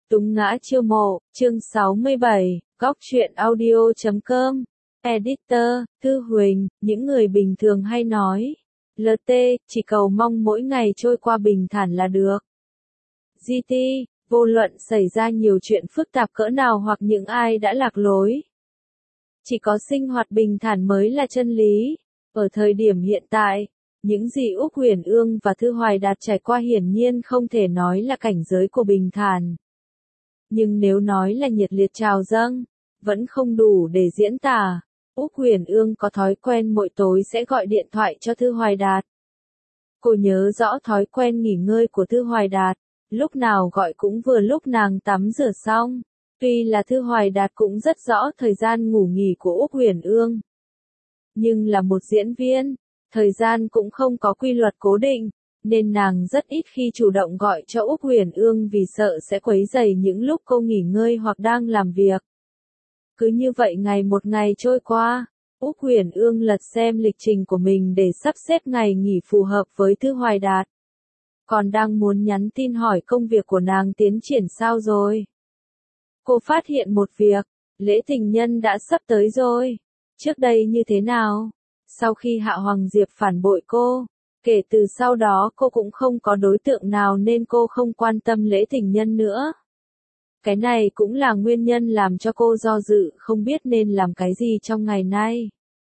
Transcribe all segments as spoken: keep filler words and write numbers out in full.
Túng ngã chiêu mộ, chương sáu mươi bảy, góc truyện audio chấm com. Editor, Thư Huỳnh, những người bình thường hay nói. lờ tê, chỉ cầu mong mỗi ngày trôi qua bình thản là được. giê tê, vô luận xảy ra nhiều chuyện phức tạp cỡ nào hoặc những ai đã lạc lối. Chỉ có sinh hoạt bình thản mới là chân lý. Ở thời điểm hiện tại, những gì Úc Huyền Ương và Thư Hoài Đạt trải qua hiển nhiên không thể nói là cảnh giới của bình thản. Nhưng nếu nói là nhiệt liệt trào dâng, vẫn không đủ để diễn tả. Úc Huyền Ương có thói quen mỗi tối sẽ gọi điện thoại cho Thư Hoài Đạt. Cô nhớ rõ thói quen nghỉ ngơi của Thư Hoài Đạt, lúc nào gọi cũng vừa lúc nàng tắm rửa xong. Tuy là Thư Hoài Đạt cũng rất rõ thời gian ngủ nghỉ của Úc Huyền Ương. Nhưng là một diễn viên, thời gian cũng không có quy luật cố định, nên nàng rất ít khi chủ động gọi cho Úc Huyền Ương vì sợ sẽ quấy rầy những lúc cô nghỉ ngơi hoặc đang làm việc. Cứ như vậy ngày một ngày trôi qua, Úc Huyền Ương lật xem lịch trình của mình để sắp xếp ngày nghỉ phù hợp với Thư Hoài Đạt. Còn đang muốn nhắn tin hỏi công việc của nàng tiến triển sao rồi. Cô phát hiện một việc, lễ tình nhân đã sắp tới rồi. Trước đây như thế nào? Sau khi Hạ Hoàng Diệp phản bội cô, kể từ sau đó cô cũng không có đối tượng nào nên cô không quan tâm lễ tình nhân nữa. Cái này cũng là nguyên nhân làm cho cô do dự không biết nên làm cái gì trong ngày nay.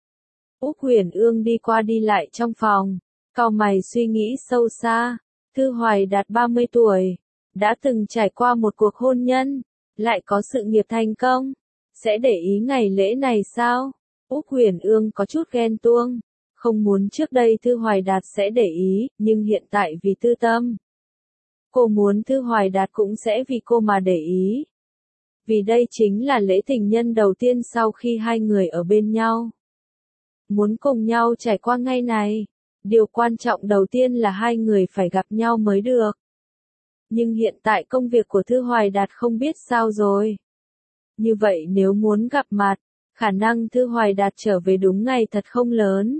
Úc Huyền Ương đi qua đi lại trong phòng, cau mày suy nghĩ sâu xa. Thư Hoài Đạt ba mươi tuổi, đã từng trải qua một cuộc hôn nhân, lại có sự nghiệp thành công, sẽ để ý ngày lễ này sao? Úc Huyền Ương có chút ghen tuông, không muốn trước đây Thư Hoài Đạt sẽ để ý, nhưng hiện tại vì tư tâm. Cô muốn Thư Hoài Đạt cũng sẽ vì cô mà để ý. Vì đây chính là lễ tình nhân đầu tiên sau khi hai người ở bên nhau. Muốn cùng nhau trải qua ngày này, điều quan trọng đầu tiên là hai người phải gặp nhau mới được. Nhưng hiện tại công việc của Thư Hoài Đạt không biết sao rồi. Như vậy nếu muốn gặp mặt, khả năng Thư Hoài Đạt trở về đúng ngày thật không lớn.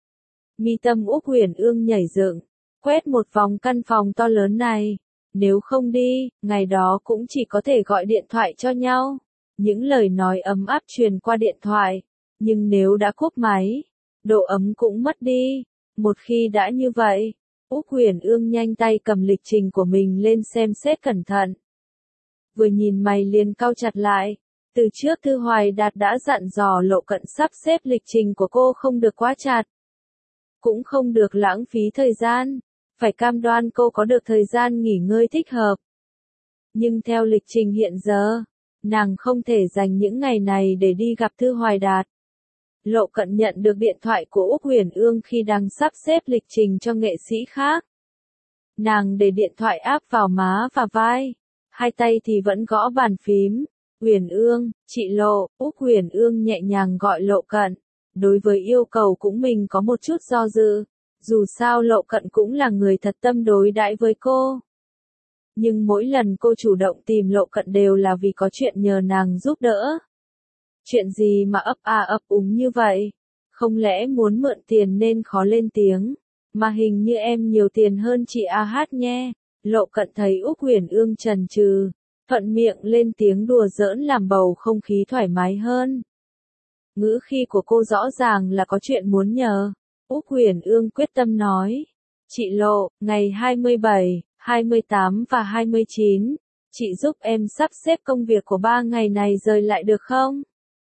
Mi tâm Úc Huyền Ương nhảy dựng, quét một vòng căn phòng to lớn này. Nếu không đi, ngày đó cũng chỉ có thể gọi điện thoại cho nhau. Những lời nói ấm áp truyền qua điện thoại. Nhưng nếu đã cúp máy, độ ấm cũng mất đi. Một khi đã như vậy, Úc Huyền Ương nhanh tay cầm lịch trình của mình lên xem xét cẩn thận. Vừa nhìn mày liền cau chặt lại. Từ trước Thư Hoài Đạt đã dặn dò Lộ Cận sắp xếp lịch trình của cô không được quá chặt. Cũng không được lãng phí thời gian, phải cam đoan cô có được thời gian nghỉ ngơi thích hợp. Nhưng theo lịch trình hiện giờ, nàng không thể dành những ngày này để đi gặp Thư Hoài Đạt. Lộ Cận nhận được điện thoại của Úc Huyền Ương khi đang sắp xếp lịch trình cho nghệ sĩ khác. Nàng để điện thoại áp vào má và vai, hai tay thì vẫn gõ bàn phím. Huyền Ương, chị Lộ, Úc Huyền Ương nhẹ nhàng gọi Lộ Cận. Đối với yêu cầu cũng mình có một chút do dự. Dù sao Lộ Cận cũng là người thật tâm đối đãi với cô. Nhưng mỗi lần cô chủ động tìm Lộ Cận đều là vì có chuyện nhờ nàng giúp đỡ. Chuyện gì mà ấp a ấp úng như vậy? Không lẽ muốn mượn tiền nên khó lên tiếng? Mà hình như em nhiều tiền hơn chị A Hát nhé. Lộ Cận thấy Úc Huyền Ương chần chừ, thuận miệng lên tiếng đùa giỡn làm bầu không khí thoải mái hơn. Ngữ khí của cô rõ ràng là có chuyện muốn nhờ. Úc Huyền Ương quyết tâm nói. Chị Lộ, ngày hai mươi bảy, hai mươi tám và hai mươi chín, chị giúp em sắp xếp công việc của ba ngày này rời lại được không?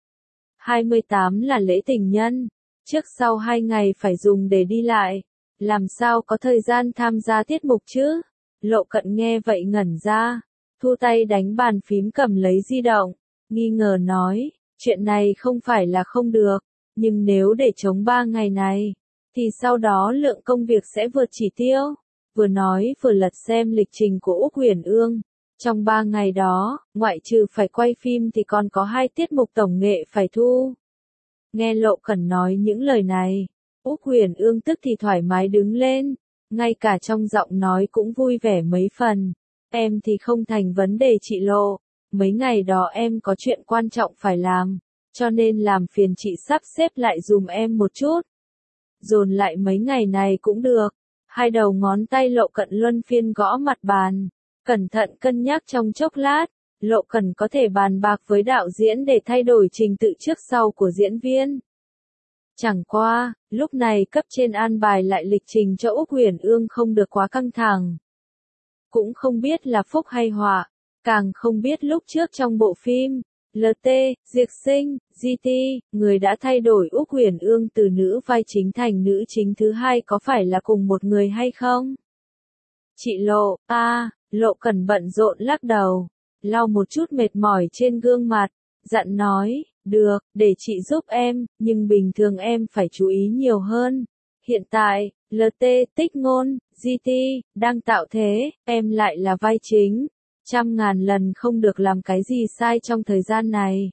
hai mươi tám là lễ tình nhân, trước sau hai ngày phải dùng để đi lại, làm sao có thời gian tham gia tiết mục chứ? Lộ Cận nghe vậy ngẩn ra, thu tay đánh bàn phím cầm lấy di động, nghi ngờ nói, chuyện này không phải là không được, nhưng nếu để chống ba ngày này, thì sau đó lượng công việc sẽ vượt chỉ tiêu. Vừa nói vừa lật xem lịch trình của Úc Huyền Ương. Trong ba ngày đó, ngoại trừ phải quay phim thì còn có hai tiết mục tổng nghệ phải thu. Nghe Lộ Cẩn nói những lời này, Úc Huyền Ương tức thì thoải mái đứng lên, ngay cả trong giọng nói cũng vui vẻ mấy phần. Em thì không thành vấn đề chị Lộ, mấy ngày đó em có chuyện quan trọng phải làm, cho nên làm phiền chị sắp xếp lại dùm em một chút. Dồn lại mấy ngày này cũng được. Hai đầu ngón tay Lộ Cận luân phiên gõ mặt bàn, cẩn thận cân nhắc trong chốc lát, Lộ Cần có thể bàn bạc với đạo diễn để thay đổi trình tự trước sau của diễn viên. Chẳng qua, lúc này cấp trên an bài lại lịch trình cho Úc Huyền Ương không được quá căng thẳng. Cũng không biết là phúc hay họa, càng không biết lúc trước trong bộ phim lờ tê, Diệc Sinh, giê tê, người đã thay đổi Úc Huyền Ương từ nữ vai chính thành nữ chính thứ hai có phải là cùng một người hay không? Chị Lộ, a, à, Lộ Cần bận rộn lắc đầu, lau một chút mệt mỏi trên gương mặt, dặn nói, được, để chị giúp em, nhưng bình thường em phải chú ý nhiều hơn. Hiện tại, lờ tê, Tích Ngôn, giê tê, đang tạo thế, em lại là vai chính. Trăm ngàn lần không được làm cái gì sai trong thời gian này.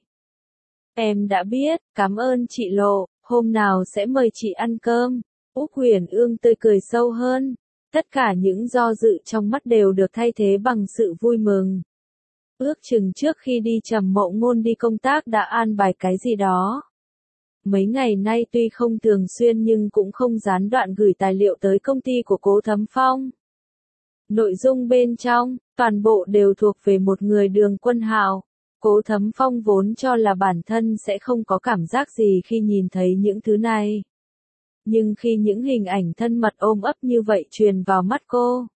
Em đã biết, cảm ơn chị Lộ, hôm nào sẽ mời chị ăn cơm. Úc Huyền Ương tươi cười sâu hơn. Tất cả những do dự trong mắt đều được thay thế bằng sự vui mừng. Ước chừng trước khi đi Trầm Mộ Ngôn đi công tác đã an bài cái gì đó. Mấy ngày nay tuy không thường xuyên nhưng cũng không gián đoạn gửi tài liệu tới công ty của Cố Thấm Phong. Nội dung bên trong, toàn bộ đều thuộc về một người Đường Quân Hạo. Cố Thấm Phong vốn cho là bản thân sẽ không có cảm giác gì khi nhìn thấy những thứ này. Nhưng khi những hình ảnh thân mật ôm ấp như vậy truyền vào mắt cô,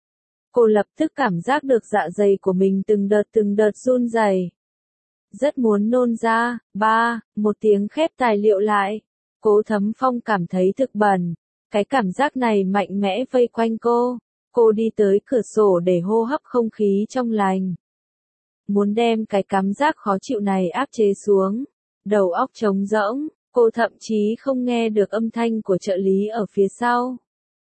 cô lập tức cảm giác được dạ dày của mình từng đợt từng đợt run rẩy. Rất muốn nôn ra. Ba, một tiếng khép tài liệu lại. Cố Thấm Phong cảm thấy thực bẩn. Cái cảm giác này mạnh mẽ vây quanh cô. Cô đi tới cửa sổ để hô hấp không khí trong lành. Muốn đem cái cảm giác khó chịu này áp chế xuống. Đầu óc trống rỗng, cô thậm chí không nghe được âm thanh của trợ lý ở phía sau.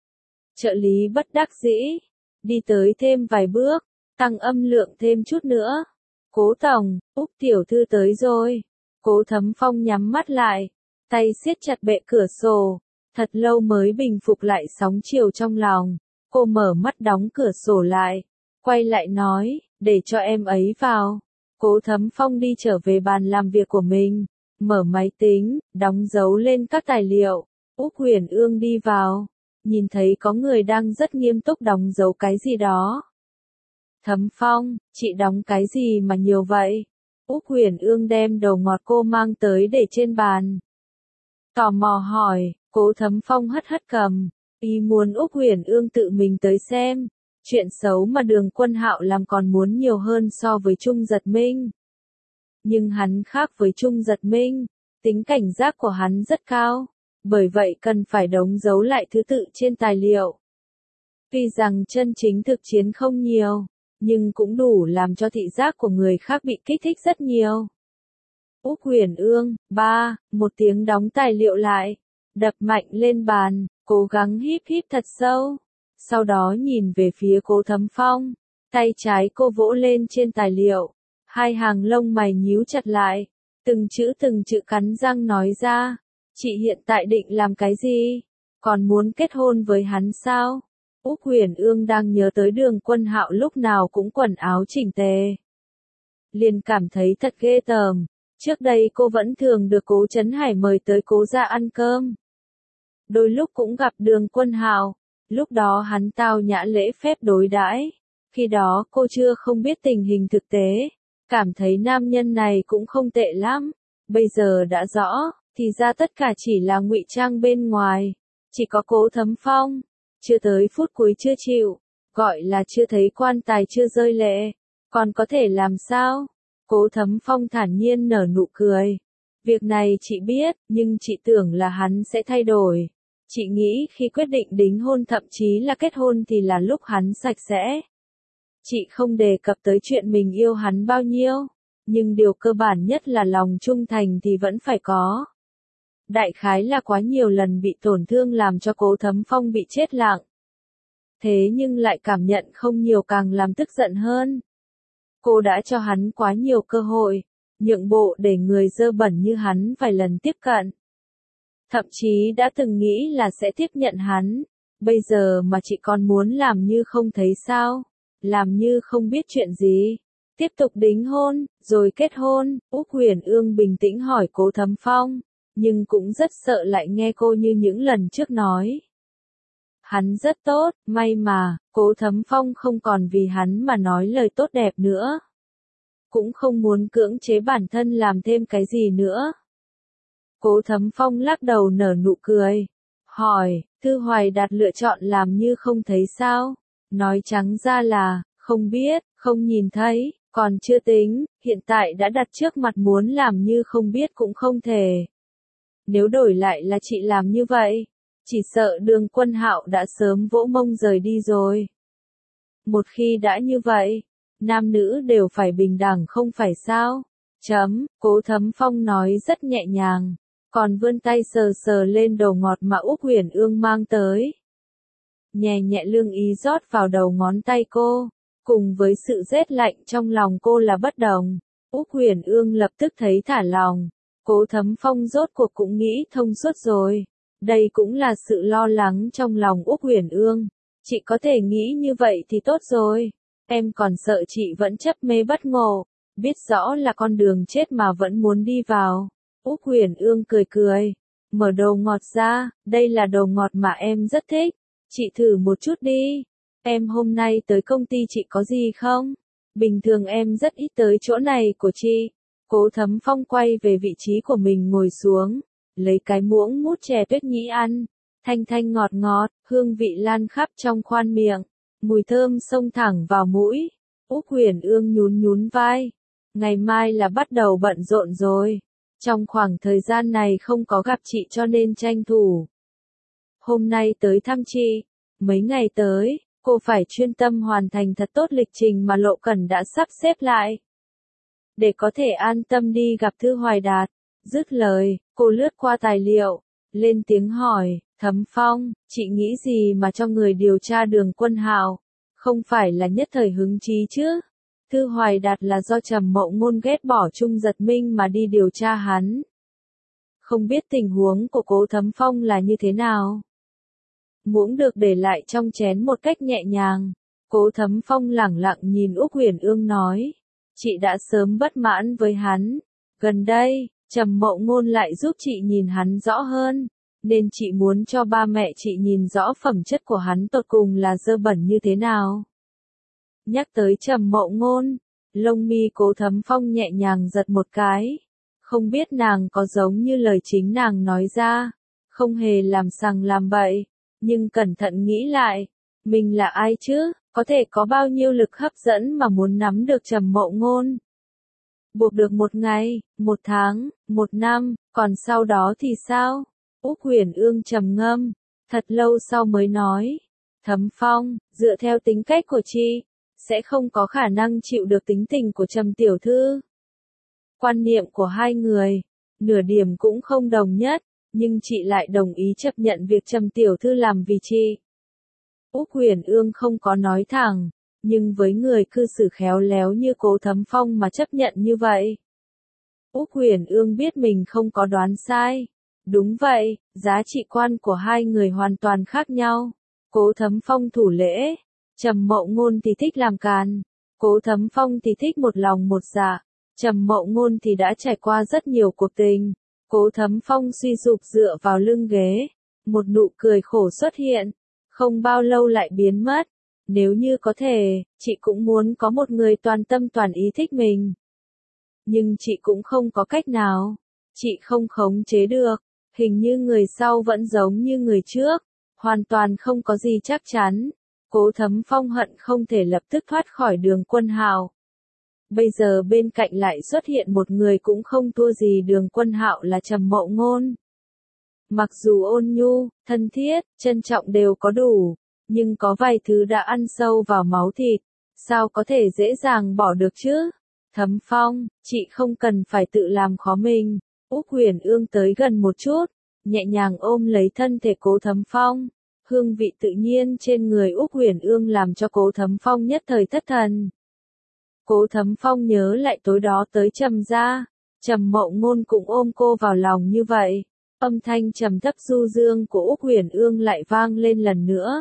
Trợ lý bất đắc dĩ, đi tới thêm vài bước, tăng âm lượng thêm chút nữa. Cố tổng, Úc tiểu thư tới rồi. Cố Thấm Phong nhắm mắt lại, tay siết chặt bệ cửa sổ, thật lâu mới bình phục lại sóng chiều trong lòng. Cô mở mắt đóng cửa sổ lại, quay lại nói, để cho em ấy vào. Cố Thấm Phong đi trở về bàn làm việc của mình, mở máy tính, đóng dấu lên các tài liệu. Úc Huyền Ương đi vào, nhìn thấy có người đang rất nghiêm túc đóng dấu cái gì đó. Thấm Phong, chị đóng cái gì mà nhiều vậy? Úc Huyền Ương đem đồ ngọt cô mang tới để trên bàn. Tò mò hỏi, Cố Thấm Phong hất hất cầm, ý muốn Úc Huyền Ương tự mình tới xem. Chuyện xấu mà Đường Quân Hạo làm còn muốn nhiều hơn so với Trung Giật Minh. Nhưng hắn khác với Trung Giật Minh, tính cảnh giác của hắn rất cao, bởi vậy cần phải đóng dấu lại thứ tự trên tài liệu. Tuy rằng chân chính thực chiến không nhiều, nhưng cũng đủ làm cho thị giác của người khác bị kích thích rất nhiều. Úc Huyền Ương, ba, một tiếng đóng tài liệu lại, đập mạnh lên bàn, cố gắng híp híp thật sâu. Sau đó nhìn về phía Cố Thấm Phong, tay trái cô vỗ lên trên tài liệu, hai hàng lông mày nhíu chặt lại, từng chữ từng chữ cắn răng nói ra, chị hiện tại định làm cái gì? Còn muốn kết hôn với hắn sao? Úc Huyền Ương đang nhớ tới Đường Quân Hạo lúc nào cũng quần áo chỉnh tề. Liền cảm thấy thật ghê tởm, trước đây cô vẫn thường được Cố Chấn Hải mời tới Cố gia ăn cơm. Đôi lúc cũng gặp Đường Quân Hạo. Lúc đó hắn tao nhã lễ phép đối đãi, khi đó cô chưa không biết tình hình thực tế, cảm thấy nam nhân này cũng không tệ lắm, bây giờ đã rõ, thì ra tất cả chỉ là ngụy trang bên ngoài, chỉ có Cố Thấm Phong, chưa tới phút cuối chưa chịu, gọi là chưa thấy quan tài chưa rơi lệ, còn có thể làm sao? Cố Thấm Phong thản nhiên nở nụ cười, việc này chị biết, nhưng chị tưởng là hắn sẽ thay đổi. Chị nghĩ khi quyết định đính hôn thậm chí là kết hôn thì là lúc hắn sạch sẽ. Chị không đề cập tới chuyện mình yêu hắn bao nhiêu, nhưng điều cơ bản nhất là lòng trung thành thì vẫn phải có. Đại khái là quá nhiều lần bị tổn thương làm cho Cố Thấm Phong bị chết lặng. Thế nhưng lại cảm nhận không nhiều càng làm tức giận hơn. Cô đã cho hắn quá nhiều cơ hội, nhượng bộ để người dơ bẩn như hắn vài lần tiếp cận. Thậm chí đã từng nghĩ là sẽ tiếp nhận hắn, bây giờ mà chị còn muốn làm như không thấy sao, làm như không biết chuyện gì, tiếp tục đính hôn, rồi kết hôn. Úc Huyền Ương bình tĩnh hỏi Cố Thấm Phong, nhưng cũng rất sợ lại nghe cô như những lần trước nói. Hắn rất tốt, may mà, Cố Thấm Phong không còn vì hắn mà nói lời tốt đẹp nữa. cũng không muốn cưỡng chế bản thân làm thêm cái gì nữa. Cố Thấm Phong lắc đầu nở nụ cười, hỏi, Thư Hoài Đạt lựa chọn làm như không thấy sao? Nói trắng ra là, không biết, không nhìn thấy, còn chưa tính, hiện tại đã đặt trước mặt muốn làm như không biết cũng không thể. Nếu đổi lại là chị làm như vậy, chỉ sợ Đường Quân Hạo đã sớm vỗ mông rời đi rồi. Một khi đã như vậy, nam nữ đều phải bình đẳng không phải sao? Chấm, Cố Thấm Phong nói rất nhẹ nhàng, còn vươn tay sờ sờ lên đầu ngọt mà Úc Huyền Ương mang tới. Nhẹ nhẹ lương ý rót vào đầu ngón tay cô, cùng với sự rét lạnh trong lòng cô là bất đồng. Úc Huyền Ương lập tức thấy thả lòng, Cố Thấm Phong rốt cuộc cũng nghĩ thông suốt rồi. Đây cũng là sự lo lắng trong lòng Úc Huyền Ương. Chị có thể nghĩ như vậy thì tốt rồi. Em còn sợ chị vẫn chấp mê bất ngộ, biết rõ là con đường chết mà vẫn muốn đi vào. Úc Huyền Ương cười cười, mở đồ ngọt ra, đây là đồ ngọt mà em rất thích. Chị thử một chút đi. Em hôm nay tới công ty chị có gì không? Bình thường em rất ít tới chỗ này của chị. Cố Thấm Phong quay về vị trí của mình ngồi xuống, lấy cái muỗng mút chè tuyết nhĩ ăn. Thanh thanh ngọt ngọt, hương vị lan khắp trong khoang miệng, mùi thơm xông thẳng vào mũi. Úc Huyền Ương nhún nhún vai. Ngày mai là bắt đầu bận rộn rồi. Trong khoảng thời gian này không có gặp chị cho nên tranh thủ. Hôm nay tới thăm chị, mấy ngày tới, cô phải chuyên tâm hoàn thành thật tốt lịch trình mà Lộ Cẩn đã sắp xếp lại. Để có thể an tâm đi gặp Thư Hoài Đạt. Dứt lời, cô lướt qua tài liệu, lên tiếng hỏi, Thấm Phong, chị nghĩ gì mà cho người điều tra Đường Quân Hạo? Không phải là nhất thời hứng chí chứ? Thư Hoài Đạt là do Trầm Mậu Ngôn ghét bỏ Trung Giật Minh mà đi điều tra hắn. Không biết tình huống của Cố Thấm Phong là như thế nào? Muỗng được để lại trong chén một cách nhẹ nhàng. Cố Thấm Phong lẳng lặng nhìn Úc Huyền Ương nói. Chị đã sớm bất mãn với hắn. Gần đây, Trầm Mậu Ngôn lại giúp chị nhìn hắn rõ hơn. Nên chị muốn cho ba mẹ chị nhìn rõ phẩm chất của hắn tột cùng là dơ bẩn như thế nào. Nhắc tới Trầm Mậu Ngôn, lông mi Cố Thấm Phong nhẹ nhàng giật một cái. Không biết nàng có giống như lời chính nàng nói ra. Không hề làm sằng làm bậy. Nhưng cẩn thận nghĩ lại, mình là ai chứ, có thể có bao nhiêu lực hấp dẫn mà muốn nắm được Trầm Mậu Ngôn. Buộc được một ngày, một tháng, một năm, còn sau đó thì sao? Úc Huyền Ương trầm ngâm, thật lâu sau mới nói. Thấm Phong, dựa theo tính cách của chị, sẽ không có khả năng chịu được tính tình của Trầm tiểu thư. Quan niệm của hai người, nửa điểm cũng không đồng nhất. Nhưng chị lại đồng ý chấp nhận việc Trầm tiểu thư làm vì chị. Úc Huyền Ương không có nói thẳng, nhưng với người cư xử khéo léo như Cố Thấm Phong mà chấp nhận như vậy. Úc Huyền Ương biết mình không có đoán sai. Đúng vậy, giá trị quan của hai người hoàn toàn khác nhau. Cố Thấm Phong thủ lễ, Trầm Mậu Ngôn thì thích làm càn. Cố Thấm Phong thì thích một lòng một dạ. Trầm Mậu Ngôn thì đã trải qua rất nhiều cuộc tình. Cố Thấm Phong suy sụp dựa vào lưng ghế, một nụ cười khổ xuất hiện, không bao lâu lại biến mất. Nếu như có thể, chị cũng muốn có một người toàn tâm toàn ý thích mình. Nhưng chị cũng không có cách nào. Chị không khống chế được, hình như người sau vẫn giống như người trước, hoàn toàn không có gì chắc chắn. Cố Thấm Phong hận không thể lập tức thoát khỏi Đường Quân Hạo. Bây giờ bên cạnh lại xuất hiện một người cũng không thua gì Đường Quân Hạo là Trầm Mậu Ngôn. Mặc dù ôn nhu, thân thiết, trân trọng đều có đủ, nhưng có vài thứ đã ăn sâu vào máu thịt, sao có thể dễ dàng bỏ được chứ? Thấm Phong, chị không cần phải tự làm khó mình. Úc Huyền Ương tới gần một chút, nhẹ nhàng ôm lấy thân thể Cố Thấm Phong. Hương vị tự nhiên trên người Úc Huyền Ương làm cho Cố Thấm Phong nhất thời thất thần. Cố Thấm Phong nhớ lại tối đó tới Trầm gia, Trầm Mậu Ngôn cũng ôm cô vào lòng như vậy. Âm thanh trầm thấp du dương của Úc Huyền Ương lại vang lên lần nữa.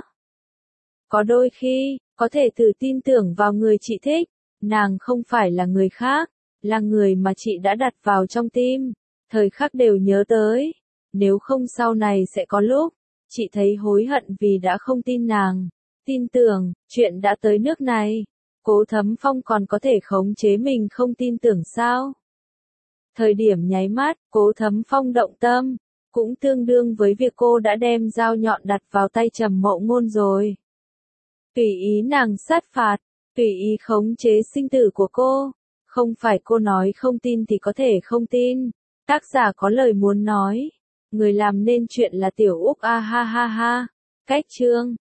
Có đôi khi, có thể thử tin tưởng vào người chị thích, nàng không phải là người khác, là người mà chị đã đặt vào trong tim, thời khắc đều nhớ tới. Nếu không sau này sẽ có lúc, chị thấy hối hận vì đã không tin nàng. Tin tưởng, chuyện đã tới nước này. Cố Thấm Phong còn có thể khống chế mình không tin tưởng sao? Thời điểm nháy mắt, Cố Thấm Phong động tâm, cũng tương đương với việc cô đã đem dao nhọn đặt vào tay Trầm Mộ Ngôn rồi. Tùy ý nàng sát phạt, tùy ý khống chế sinh tử của cô. Không phải cô nói không tin thì có thể không tin. Tác giả có lời muốn nói. Người làm nên chuyện là Tiểu Úc a ha ha ha. Cách chương